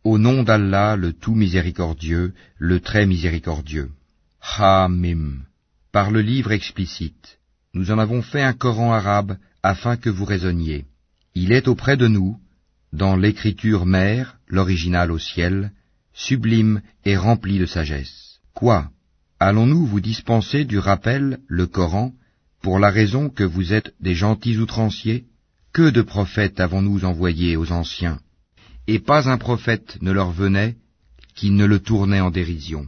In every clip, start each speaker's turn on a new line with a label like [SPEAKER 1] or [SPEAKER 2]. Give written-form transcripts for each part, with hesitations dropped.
[SPEAKER 1] Au nom d'Allah, le tout miséricordieux, le très miséricordieux. Ha-Mim. Par le livre explicite, nous en avons fait un Coran arabe afin que vous raisonniez. Il est auprès de nous, dans l'écriture mère, l'original au ciel, sublime et rempli de sagesse. Quoi? Allons-nous vous dispenser du rappel, le Coran, pour la raison que vous êtes des gentils outranciers? Que de prophètes avons-nous envoyés aux anciens? Et pas un prophète ne leur venait qui ne le tournait en dérision.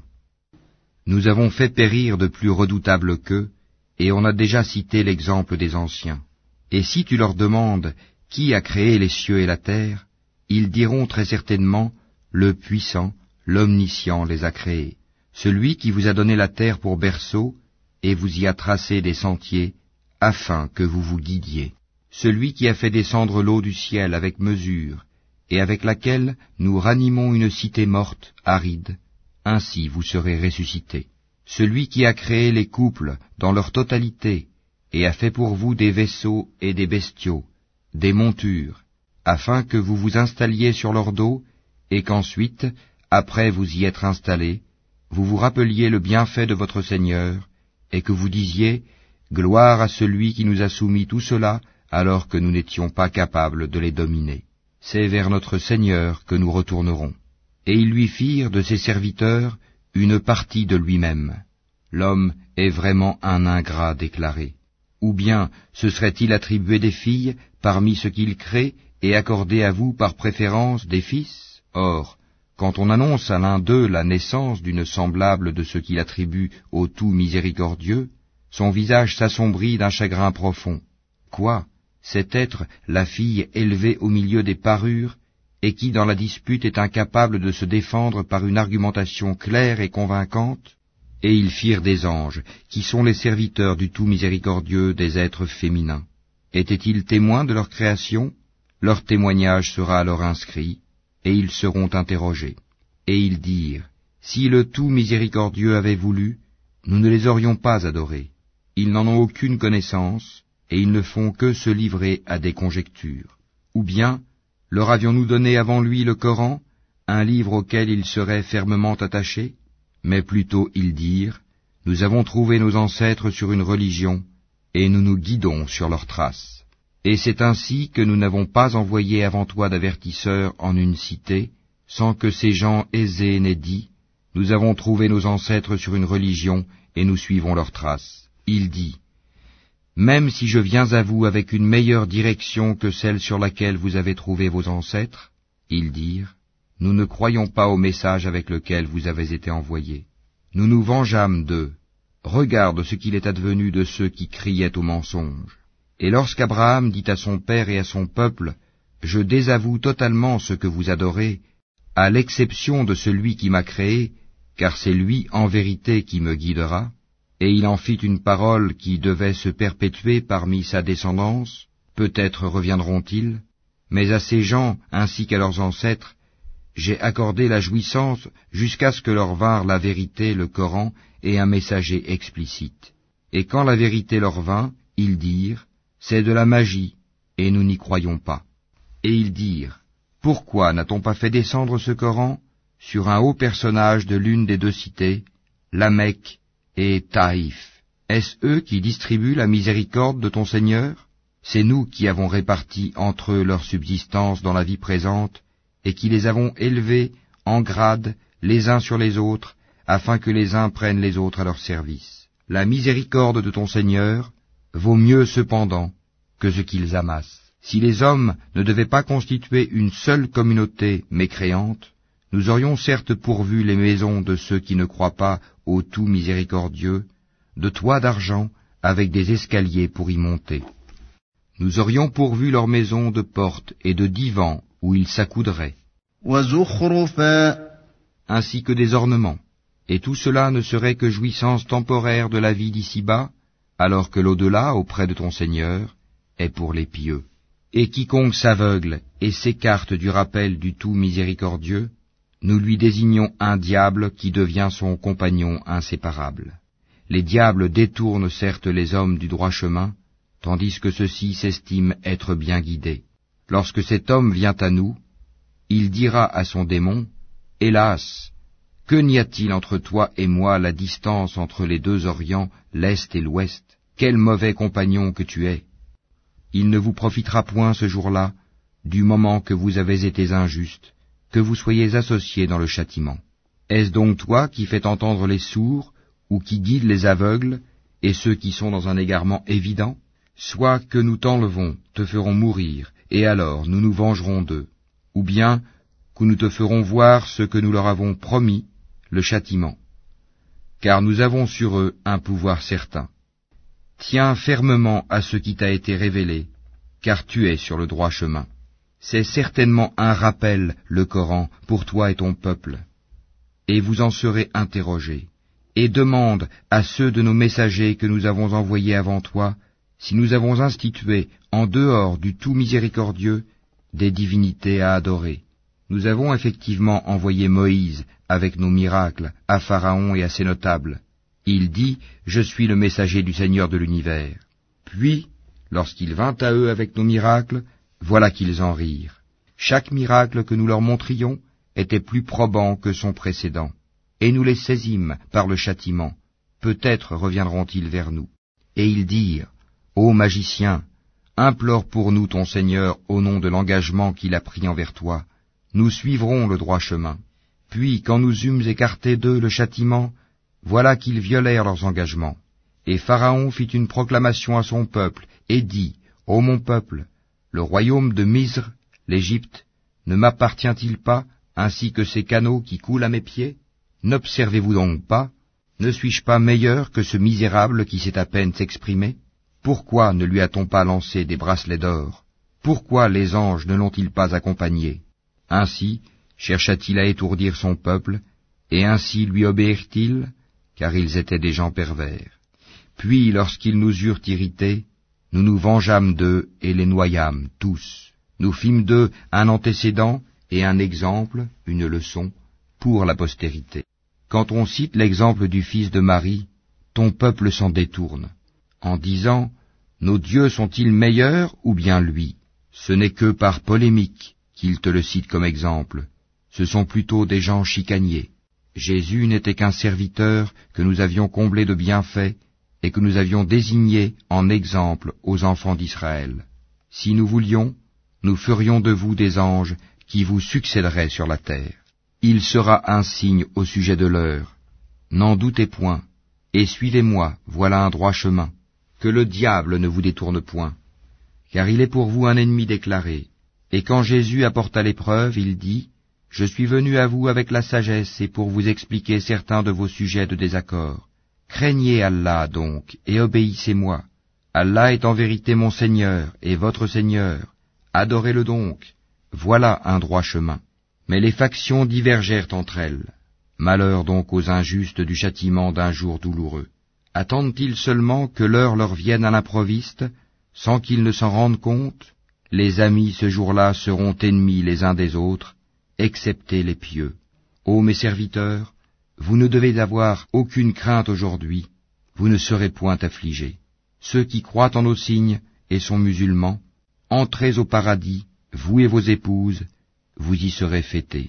[SPEAKER 1] Nous avons fait périr de plus redoutables qu'eux, et on a déjà cité l'exemple des anciens. Et si tu leur demandes qui a créé les cieux et la terre, ils diront très certainement, le puissant, l'omniscient les a créés. Celui qui vous a donné la terre pour berceau, et vous y a tracé des sentiers, afin que vous vous guidiez. Celui qui a fait descendre l'eau du ciel avec mesure, et avec laquelle nous ranimons une cité morte, aride, ainsi vous serez ressuscités. Celui qui a créé les couples dans leur totalité, et a fait pour vous des vaisseaux et des bestiaux, des montures, afin que vous vous installiez sur leur dos, et qu'ensuite, après vous y être installés, vous vous rappeliez le bienfait de votre Seigneur, et que vous disiez, gloire à celui qui nous a soumis tout cela, alors que nous n'étions pas capables de les dominer. C'est vers notre Seigneur que nous retournerons. Et ils lui firent de ses serviteurs une partie de lui-même. L'homme est vraiment un ingrat déclaré. Ou bien se serait-il attribué des filles parmi ce qu'il crée et accordé à vous par préférence des fils? Or, quand on annonce à l'un d'eux la naissance d'une semblable de ce qu'il attribue au tout miséricordieux, son visage s'assombrit d'un chagrin profond. Quoi? Cet être, la fille élevée au milieu des parures, et qui dans la dispute est incapable de se défendre par une argumentation claire et convaincante? Et ils firent des anges, qui sont les serviteurs du tout miséricordieux des êtres féminins. Étaient-ils témoins de leur création? Leur témoignage sera alors inscrit, et ils seront interrogés. Et ils dirent, si le tout miséricordieux avait voulu, nous ne les aurions pas adorés. Ils n'en ont aucune connaissance, et ils ne font que se livrer à des conjectures. Ou bien, leur avions-nous donné avant lui le Coran, un livre auquel ils seraient fermement attachés? Mais plutôt ils dirent, nous avons trouvé nos ancêtres sur une religion, et nous nous guidons sur leurs traces. Et c'est ainsi que nous n'avons pas envoyé avant toi d'avertisseurs en une cité, sans que ces gens aisés n'aient dit, nous avons trouvé nos ancêtres sur une religion, et nous suivons leurs traces. Il dit, même si je viens à vous avec une meilleure direction que celle sur laquelle vous avez trouvé vos ancêtres, ils dirent, nous ne croyons pas au message avec lequel vous avez été envoyés. Nous nous vengeâmes d'eux. Regarde ce qu'il est advenu de ceux qui criaient au mensonge. Et lorsqu'Abraham dit à son père et à son peuple, je désavoue totalement ce que vous adorez, à l'exception de celui qui m'a créé, car c'est lui en vérité qui me guidera, et il en fit une parole qui devait se perpétuer parmi sa descendance, peut-être reviendront-ils, mais à ces gens ainsi qu'à leurs ancêtres, j'ai accordé la jouissance jusqu'à ce que leur vinrent la vérité, le Coran, et un messager explicite. Et quand la vérité leur vint, ils dirent, c'est de la magie, et nous n'y croyons pas. Et ils dirent, pourquoi n'a-t-on pas fait descendre ce Coran sur un haut personnage de l'une des deux cités, la Mecque et Taïf? Est-ce eux qui distribuent la miséricorde de ton Seigneur? C'est nous qui avons réparti entre eux leur subsistance dans la vie présente, et qui les avons élevés en grade les uns sur les autres, afin que les uns prennent les autres à leur service. La miséricorde de ton Seigneur vaut mieux cependant que ce qu'ils amassent. Si les hommes ne devaient pas constituer une seule communauté mécréante, nous aurions certes pourvu les maisons de ceux qui ne croient pas au tout miséricordieux, de toits d'argent avec des escaliers pour y monter. Nous aurions pourvu leurs maisons de portes et de divans où ils s'accoudraient, ainsi que des ornements, et tout cela ne serait que jouissance temporaire de la vie d'ici-bas, alors que l'au-delà, auprès de ton Seigneur, est pour les pieux. Et quiconque s'aveugle et s'écarte du rappel du tout miséricordieux, nous lui désignons un diable qui devient son compagnon inséparable. Les diables détournent certes les hommes du droit chemin, tandis que ceux-ci s'estiment être bien guidés. Lorsque cet homme vient à nous, il dira à son démon, « Hélas, que n'y a-t-il entre toi et moi la distance entre les deux Orients, l'Est et l'Ouest? Quel mauvais compagnon que tu es! Il ne vous profitera point ce jour-là, du moment que vous avez été injustes, que vous soyez associés dans le châtiment. Est-ce donc toi qui fais entendre les sourds, ou qui guides les aveugles, et ceux qui sont dans un égarement évident? Soit que nous t'enlevons, te ferons mourir, et alors nous nous vengerons d'eux, ou bien que nous te ferons voir ce que nous leur avons promis, le châtiment. Car nous avons sur eux un pouvoir certain. Tiens fermement à ce qui t'a été révélé, car tu es sur le droit chemin. C'est certainement un rappel, le Coran, pour toi et ton peuple. Et vous en serez interrogés. Et demande à ceux de nos messagers que nous avons envoyés avant toi, si nous avons institué, en dehors du tout miséricordieux, des divinités à adorer. Nous avons effectivement envoyé Moïse avec nos miracles à Pharaon et à ses notables. Il dit, « Je suis le messager du Seigneur de l'univers. » Puis, lorsqu'il vint à eux avec nos miracles, voilà qu'ils en rirent. Chaque miracle que nous leur montrions était plus probant que son précédent. Et nous les saisîmes par le châtiment. Peut-être reviendront-ils vers nous. Et ils dirent, « Ô magicien, implore pour nous ton Seigneur au nom de l'engagement qu'il a pris envers toi. Nous suivrons le droit chemin. » Puis, quand nous eûmes écarté d'eux le châtiment, voilà qu'ils violèrent leurs engagements. Et Pharaon fit une proclamation à son peuple, et dit, « Ô mon peuple, le royaume de Misr, l'Égypte, ne m'appartient-il pas, ainsi que ces canaux qui coulent à mes pieds? N'observez-vous donc pas? Ne suis-je pas meilleur que ce misérable qui sait à peine s'exprimer? Pourquoi ne lui a-t-on pas lancé des bracelets d'or? Pourquoi les anges ne l'ont-ils pas accompagné? » Ainsi chercha-t-il à étourdir son peuple, et ainsi lui obéirent-ils, car ils étaient des gens pervers. Puis, lorsqu'ils nous eurent irrités, nous nous vengeâmes d'eux et les noyâmes tous. Nous fîmes d'eux un antécédent et un exemple, une leçon, pour la postérité. Quand on cite l'exemple du fils de Marie, ton peuple s'en détourne, en disant, « Nos dieux sont-ils meilleurs ou bien lui ?» Ce n'est que par polémique qu'ils te le citent comme exemple. Ce sont plutôt des gens chicaniers. Jésus n'était qu'un serviteur que nous avions comblé de bienfaits et que nous avions désigné en exemple aux enfants d'Israël. Si nous voulions, nous ferions de vous des anges qui vous succéderaient sur la terre. Il sera un signe au sujet de l'heure. N'en doutez point, et suivez-moi, voilà un droit chemin. Que le diable ne vous détourne point, car il est pour vous un ennemi déclaré. Et quand Jésus apporta l'épreuve, il dit, « Je suis venu à vous avec la sagesse et pour vous expliquer certains de vos sujets de désaccord. Craignez Allah donc, et obéissez-moi. Allah est en vérité mon Seigneur et votre Seigneur. Adorez-le donc. Voilà un droit chemin. » Mais les factions divergèrent entre elles. Malheur donc aux injustes du châtiment d'un jour douloureux. Attendent-ils seulement que l'heure leur vienne à l'improviste, sans qu'ils ne s'en rendent compte? Les amis ce jour-là seront ennemis les uns des autres, excepté les pieux. Ô mes serviteurs, vous ne devez avoir aucune crainte aujourd'hui, vous ne serez point affligés. Ceux qui croient en nos signes et sont musulmans, entrez au paradis, vous et vos épouses, vous y serez fêtés.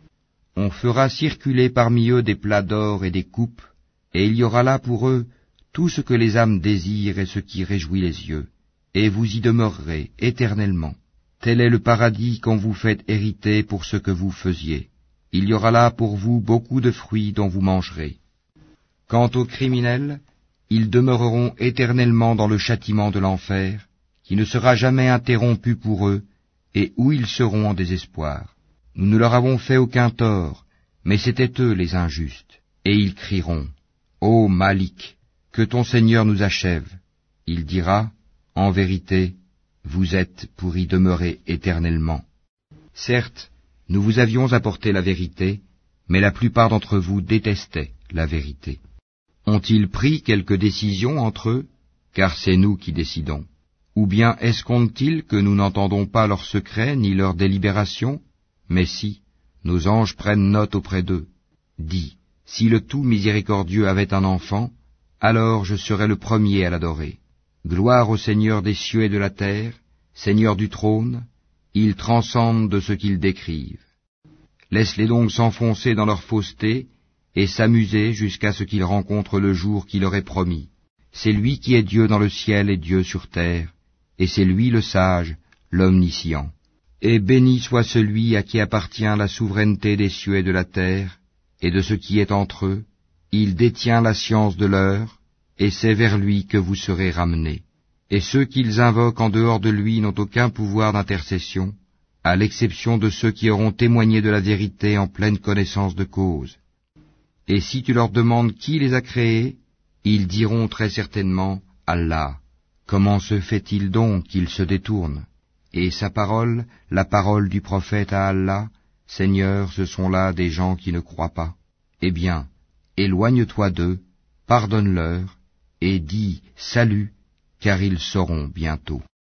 [SPEAKER 1] On fera circuler parmi eux des plats d'or et des coupes, et il y aura là pour eux tout ce que les âmes désirent et ce qui réjouit les yeux, et vous y demeurerez éternellement. Tel est le paradis qu'on vous fait hériter pour ce que vous faisiez. Il y aura là pour vous beaucoup de fruits dont vous mangerez. Quant aux criminels, ils demeureront éternellement dans le châtiment de l'enfer, qui ne sera jamais interrompu pour eux, et où ils seront en désespoir. Nous ne leur avons fait aucun tort, mais c'étaient eux les injustes. Et ils crieront, « Ô Malik, que ton Seigneur nous achève. » Il dira, « En vérité, vous êtes pour y demeurer éternellement. » Certes, nous vous avions apporté la vérité, mais la plupart d'entre vous détestaient la vérité. Ont-ils pris quelque décision entre eux? Car c'est nous qui décidons. Ou bien escomptent-ils que nous n'entendons pas leurs secrets ni leurs délibérations? Mais si, nos anges prennent note auprès d'eux. Dis, si le tout miséricordieux avait un enfant, alors je serais le premier à l'adorer. Gloire au Seigneur des cieux et de la terre, Seigneur du trône, Ils transcendent de ce qu'ils décrivent. Laisse-les donc s'enfoncer dans leur fausseté et s'amuser jusqu'à ce qu'ils rencontrent le jour qui leur est promis. C'est lui qui est Dieu dans le ciel et Dieu sur terre, et c'est lui le sage, l'omniscient. Et béni soit celui à qui appartient la souveraineté des cieux et de la terre, et de ce qui est entre eux. Il détient la science de l'heure, et c'est vers lui que vous serez ramenés. Et ceux qu'ils invoquent en dehors de lui n'ont aucun pouvoir d'intercession, à l'exception de ceux qui auront témoigné de la vérité en pleine connaissance de cause. Et si tu leur demandes qui les a créés, ils diront très certainement Allah. Comment se fait-il donc qu'ils se détournent? Et sa parole, la parole du prophète à Allah, Seigneur, ce sont là des gens qui ne croient pas. Eh bien, éloigne-toi d'eux, pardonne-leur, et dis salut, car ils sauront bientôt.